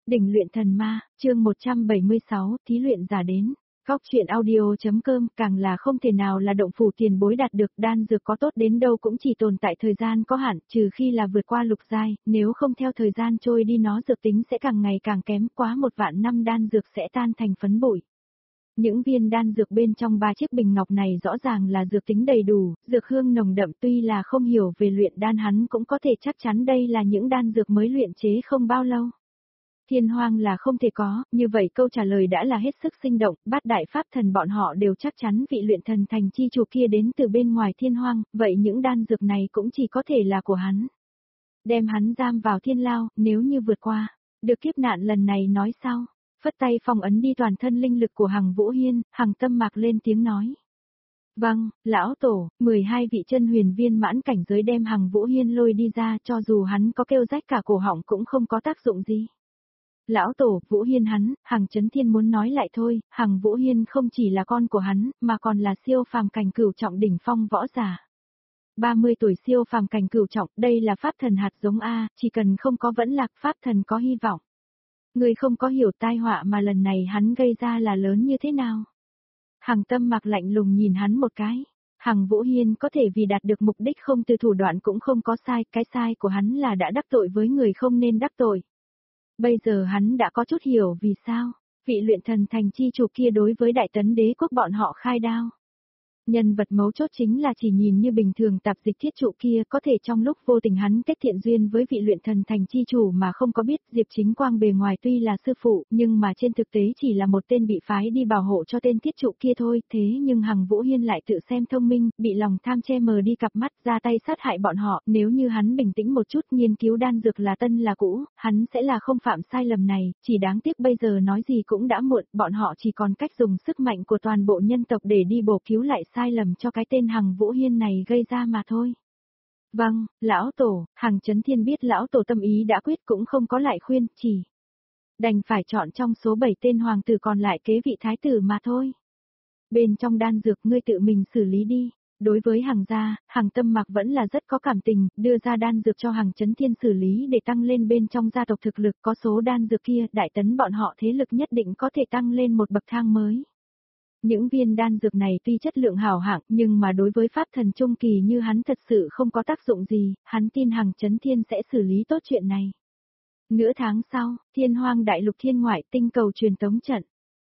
Đỉnh luyện thần ma, chương 176, thí luyện giả đến. Góc truyện audio.com càng là không thể nào là động phủ tiền bối đạt được, đan dược có tốt đến đâu cũng chỉ tồn tại thời gian có hạn, trừ khi là vượt qua lục giai, nếu không theo thời gian trôi đi nó dược tính sẽ càng ngày càng kém, quá 1.000 năm đan dược sẽ tan thành phấn bụi. Những viên đan dược bên trong 3 chiếc bình ngọc này rõ ràng là dược tính đầy đủ, dược hương nồng đậm, tuy là không hiểu về luyện đan hắn cũng có thể chắc chắn đây là những đan dược mới luyện chế không bao lâu. Thiên hoang là không thể có, như vậy câu trả lời đã là hết sức sinh động, bát đại pháp thần bọn họ đều chắc chắn vị luyện thần thành chi chủ kia đến từ bên ngoài thiên hoang, vậy những đan dược này cũng chỉ có thể là của hắn. Đem hắn giam vào thiên lao, nếu như vượt qua, được kiếp nạn lần này nói sao? Phất tay phong ấn đi toàn thân linh lực của Hằng Vũ Hiên, Hằng Tâm Mạc lên tiếng nói. Vâng, lão tổ, 12 vị chân huyền viên mãn cảnh giới đem Hằng Vũ Hiên lôi đi ra, cho dù hắn có kêu rách cả cổ họng cũng không có tác dụng gì. Lão tổ, Vũ Hiên hắn, Hằng Chấn Thiên muốn nói lại thôi, Hằng Vũ Hiên không chỉ là con của hắn, mà còn là siêu phàm cảnh cửu trọng đỉnh phong võ giả. 30 tuổi siêu phàm cảnh cửu trọng, đây là pháp thần hạt giống A, chỉ cần không có vẫn lạc pháp thần có hy vọng. Người không có hiểu tai họa mà lần này hắn gây ra là lớn như thế nào. Hằng Tâm Mạc lạnh lùng nhìn hắn một cái. Hằng Vũ Hiên có thể vì đạt được mục đích không từ thủ đoạn cũng không có sai, cái sai của hắn là đã đắc tội với người không nên đắc tội. Bây giờ hắn đã có chút hiểu vì sao, vị luyện thần thành chi chủ kia đối với Đại Tấn Đế quốc bọn họ khai đao. Nhân vật mấu chốt chính là chỉ nhìn như bình thường tạp dịch thiết trụ kia có thể trong lúc vô tình hắn kết thiện duyên với vị luyện thần thành chi chủ mà không có biết Diệp Chính Quang bề ngoài tuy là sư phụ nhưng mà trên thực tế chỉ là một tên bị phái đi bảo hộ cho tên thiết trụ kia thôi. Thế nhưng Hằng Vũ Hiên lại tự xem thông minh, bị lòng tham che mờ đi cặp mắt ra tay sát hại bọn họ. Nếu như hắn bình tĩnh một chút nghiên cứu đan dược là tân là cũ, hắn sẽ là không phạm sai lầm này, chỉ đáng tiếc bây giờ nói gì cũng đã muộn, bọn họ chỉ còn cách dùng sức mạnh của toàn bộ nhân tộc để đi bổ cứu lại sai lầm cho cái tên Hằng Vũ Hiên này gây ra mà thôi. Vâng, lão tổ, Hằng Chấn Thiên biết lão tổ tâm ý đã quyết cũng không có lại khuyên, chỉ đành phải chọn trong số 7 tên hoàng tử còn lại kế vị thái tử mà thôi. Bên trong đan dược ngươi tự mình xử lý đi. Đối với Hằng gia, Hằng Tâm Mạc vẫn là rất có cảm tình, đưa ra đan dược cho Hằng Chấn Thiên xử lý để tăng lên bên trong gia tộc thực lực, có số đan dược kia, Đại Tấn bọn họ thế lực nhất định có thể tăng lên một bậc thang mới. Những viên đan dược này tuy chất lượng hảo hạng nhưng mà đối với pháp thần trung kỳ như hắn thật sự không có tác dụng gì, hắn tin Hằng Chấn Thiên sẽ xử lý tốt chuyện này. Nửa tháng sau, Thiên Hoang đại lục thiên ngoại tinh cầu truyền tống trận.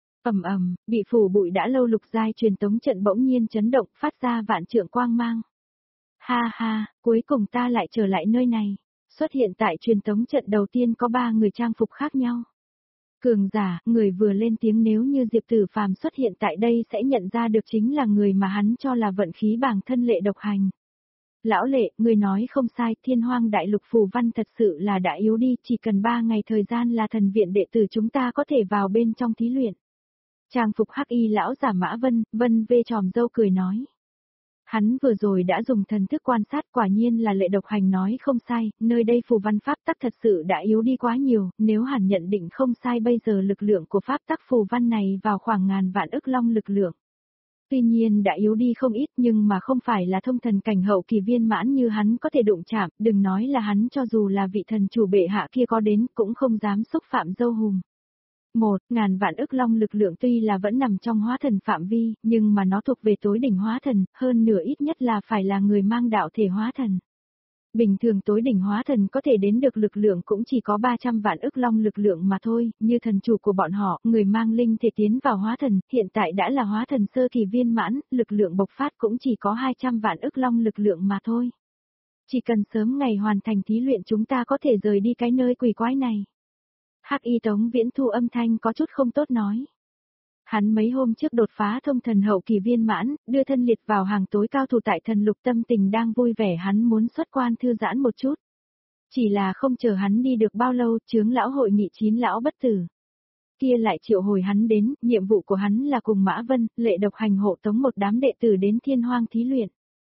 Bị phủ bụi đã lâu lục giai truyền tống trận bỗng nhiên chấn động phát ra vạn trượng quang mang. Ha ha, cuối cùng ta lại trở lại nơi này. Xuất hiện tại truyền tống trận đầu tiên có 3 người trang phục khác nhau. Cường giả, người vừa lên tiếng nếu như Diệp Tử Phàm xuất hiện tại đây sẽ nhận ra được chính là người mà hắn cho là vận khí bảng thân Lệ Độc Hành. Lão Lệ, người nói không sai, Thiên Hoang đại lục phù văn thật sự là đã yếu đi, chỉ cần 3 ngày thời gian là thần viện đệ tử chúng ta có thể vào bên trong thí luyện. Trang phục hắc y lão giả Mã Vân vê tròm dâu cười nói. Hắn vừa rồi đã dùng thần thức quan sát, quả nhiên là Lệ Độc Hành nói không sai, nơi đây phù văn pháp tắc thật sự đã yếu đi quá nhiều, nếu hẳn nhận định không sai bây giờ lực lượng của pháp tắc phù văn này vào khoảng ngàn vạn ức long lực lượng. Tuy nhiên đã yếu đi không ít nhưng mà không phải là thông thần cảnh hậu kỳ viên mãn như hắn có thể đụng chạm, đừng nói là hắn cho dù là vị thần chủ bệ hạ kia có đến cũng không dám xúc phạm dâu hùm. 1.000 vạn ức long lực lượng tuy là vẫn nằm trong hóa thần phạm vi, nhưng mà nó thuộc về tối đỉnh hóa thần, hơn nửa ít nhất là phải là người mang đạo thể hóa thần. Bình thường tối đỉnh hóa thần có thể đến được lực lượng cũng chỉ có 300 vạn ức long lực lượng mà thôi, như thần chủ của bọn họ, người mang linh thể tiến vào hóa thần, hiện tại đã là hóa thần sơ kỳ viên mãn, lực lượng bộc phát cũng chỉ có 200 vạn ức long lực lượng mà thôi. Chỉ cần sớm ngày hoàn thành thí luyện chúng ta có thể rời đi cái nơi quỷ quái này. Hắc y Tống Viễn Thu âm thanh có chút không tốt nói. Hắn mấy hôm trước đột phá thông thần hậu kỳ viên mãn, đưa thân liệt vào hàng tối cao thủ tại thần lục tâm tình đang vui vẻ hắn muốn xuất quan thư giãn một chút. Chỉ là không chờ hắn đi được bao lâu chướng lão hội nghị 9 lão bất tử. Kia lại triệu hồi hắn đến, nhiệm vụ của hắn là cùng Mã Vân, Lệ Độc Hành hộ tống một đám đệ tử đến Thiên Hoang thí luyện.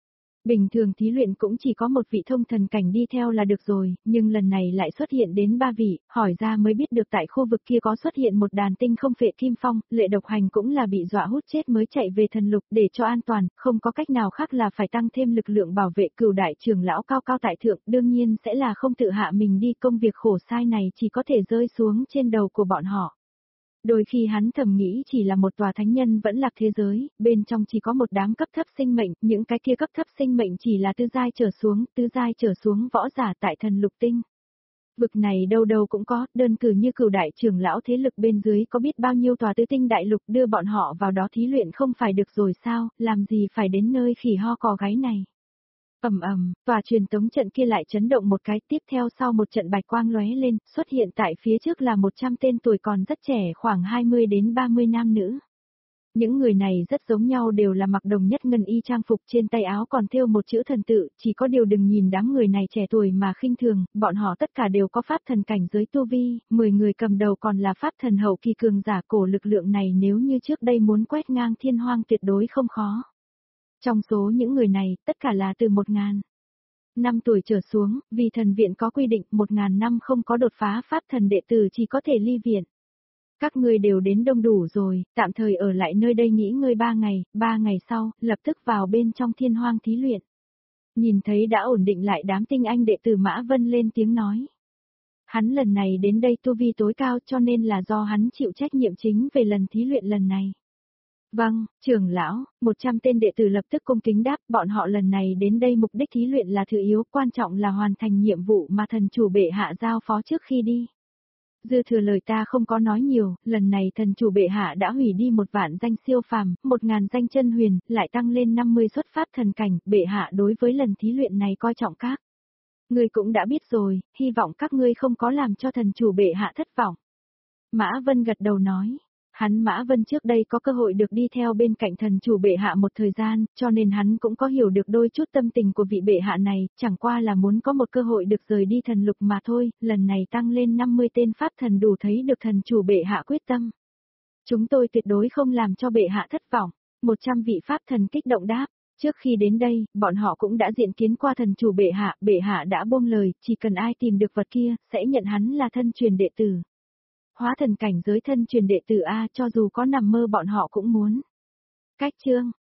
Bình thường thí luyện cũng chỉ có một vị thông thần cảnh đi theo là được rồi, nhưng lần này lại xuất hiện đến 3 vị, hỏi ra mới biết được tại khu vực kia có xuất hiện một đàn tinh không phệ kim phong, Lệ Độc Hành cũng là bị dọa hút chết mới chạy về thần lục để cho an toàn, không có cách nào khác là phải tăng thêm lực lượng bảo vệ. Cửu đại trưởng lão cao cao tại thượng đương nhiên sẽ là không tự hạ mình đi, công việc khổ sai này chỉ có thể rơi xuống trên đầu của bọn họ. Đôi khi hắn thầm nghĩ chỉ là một tòa thánh nhân vẫn lạc thế giới, bên trong chỉ có một đám cấp thấp sinh mệnh, những cái kia cấp thấp sinh mệnh chỉ là tứ giai trở xuống võ giả tại thần lục tinh. Vực này đâu đâu cũng có, đơn cử như Cửu đại trưởng lão thế lực bên dưới có biết bao nhiêu tòa tứ tinh đại lục, đưa bọn họ vào đó thí luyện không phải được rồi sao, làm gì phải đến nơi khỉ ho cò gáy này. Tòa truyền tống trận kia lại chấn động một cái, tiếp theo sau một trận bạch quang lóe lên, xuất hiện tại phía trước là 100 tên tuổi còn rất trẻ, khoảng 20 đến 30 nam nữ. Những người này rất giống nhau, đều là mặc đồng nhất ngân y trang phục, trên tay áo còn thêu một chữ thần tự, chỉ có điều đừng nhìn đám người này trẻ tuổi mà khinh thường, bọn họ tất cả đều có pháp thần cảnh giới tu vi, 10 người cầm đầu còn là pháp thần hậu kỳ cường giả. Cổ lực lượng này nếu như trước đây muốn quét ngang thiên hoang tuyệt đối không khó. Trong số những người này, tất cả là từ 1.000 năm tuổi trở xuống, vì thần viện có quy định 1.000 năm không có đột phá pháp thần đệ tử chỉ có thể ly viện. Các ngươi đều đến đông đủ rồi, tạm thời ở lại nơi đây nghỉ ngơi 3 ngày sau, lập tức vào bên trong thiên hoang thí luyện. Nhìn thấy đã ổn định lại đám tinh anh đệ tử, Mã Vân lên tiếng nói. Hắn lần này đến đây tu vi tối cao cho nên là do hắn chịu trách nhiệm chính về lần thí luyện lần này. Vâng, trưởng lão, 100 tên đệ tử lập tức cung kính đáp, bọn họ lần này đến đây mục đích thí luyện là thứ yếu, quan trọng là hoàn thành nhiệm vụ mà thần chủ bệ hạ giao phó trước khi đi. Dư thừa lời ta không có nói nhiều, lần này thần chủ bệ hạ đã hủy đi 1 vạn danh siêu phàm, 1.000 danh chân huyền, lại tăng lên 50 xuất pháp thần cảnh, bệ hạ đối với lần thí luyện này coi trọng các. Ngươi cũng đã biết rồi, hy vọng các ngươi không có làm cho thần chủ bệ hạ thất vọng. Mã Vân gật đầu nói. Hắn Mã Vân trước đây có cơ hội được đi theo bên cạnh thần chủ bệ hạ một thời gian, cho nên hắn cũng có hiểu được đôi chút tâm tình của vị bệ hạ này, chẳng qua là muốn có một cơ hội được rời đi thần lục mà thôi, lần này tăng lên 50 tên pháp thần đủ thấy được thần chủ bệ hạ quyết tâm. Chúng tôi tuyệt đối không làm cho bệ hạ thất vọng, 100 vị pháp thần kích động đáp. Trước khi đến đây, bọn họ cũng đã diện kiến qua thần chủ bệ hạ đã buông lời, chỉ cần ai tìm được vật kia, sẽ nhận hắn là thân truyền đệ tử. Hóa thần cảnh giới thân truyền đệ tử A, cho dù có nằm mơ bọn họ cũng muốn. Cách chương